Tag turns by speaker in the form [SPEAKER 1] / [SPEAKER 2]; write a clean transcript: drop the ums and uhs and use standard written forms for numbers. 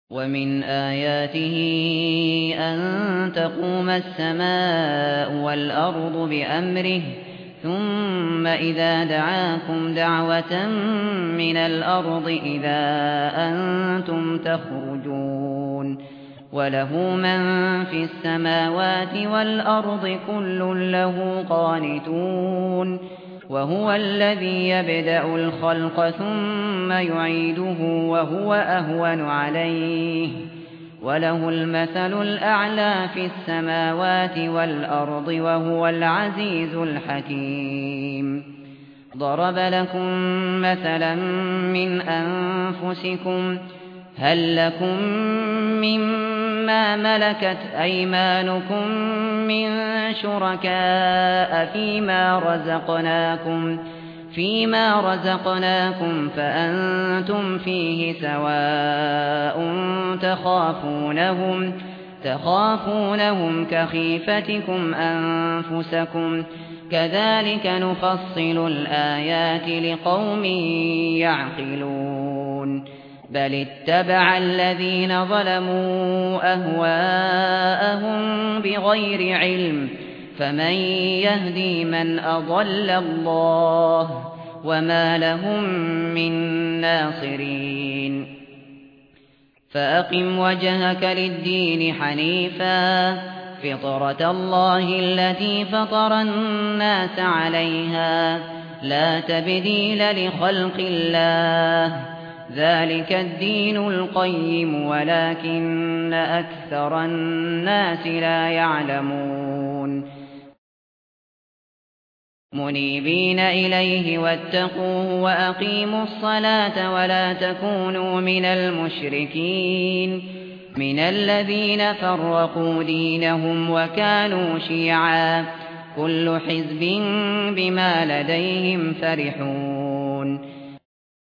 [SPEAKER 1] ومن آياته أن تقوم السماء والأرض بأمره ثم إذا دعاكم دعوة من الأرض إذا أنتم تخرجون وله من في السماوات والأرض كل له قانتون وهو الذي يبدأ الخلق ثم يعيده وهو أهون عليه وله المثل الأعلى في السماوات والأرض وهو العزيز الحكيم ضرب لكم مثلا من أنفسكم هل لكم مما ملكت أيمانكم من شركاء فيما رزقناكم فأنتم فيه سواء تخافونهم كخيفتكم أنفسكم كذلك نفصل الآيات لقوم يعقلون بل اتبع الذين ظلموا أهواءهم بغير علم فمن يهدي من أضل الله وما لهم من ناصرين فأقم وجهك للدين حنيفا فطرة الله التي فطر الناس عليها لا تبديل لخلق الله ذلك الدين القيم ولكن أكثر الناس لا يعلمون منيبين إليه واتقوه وأقيموا الصلاة ولا تكونوا من المشركين من الذين فرقوا دينهم وكانوا شيعا كل حزب بما لديهم فرحون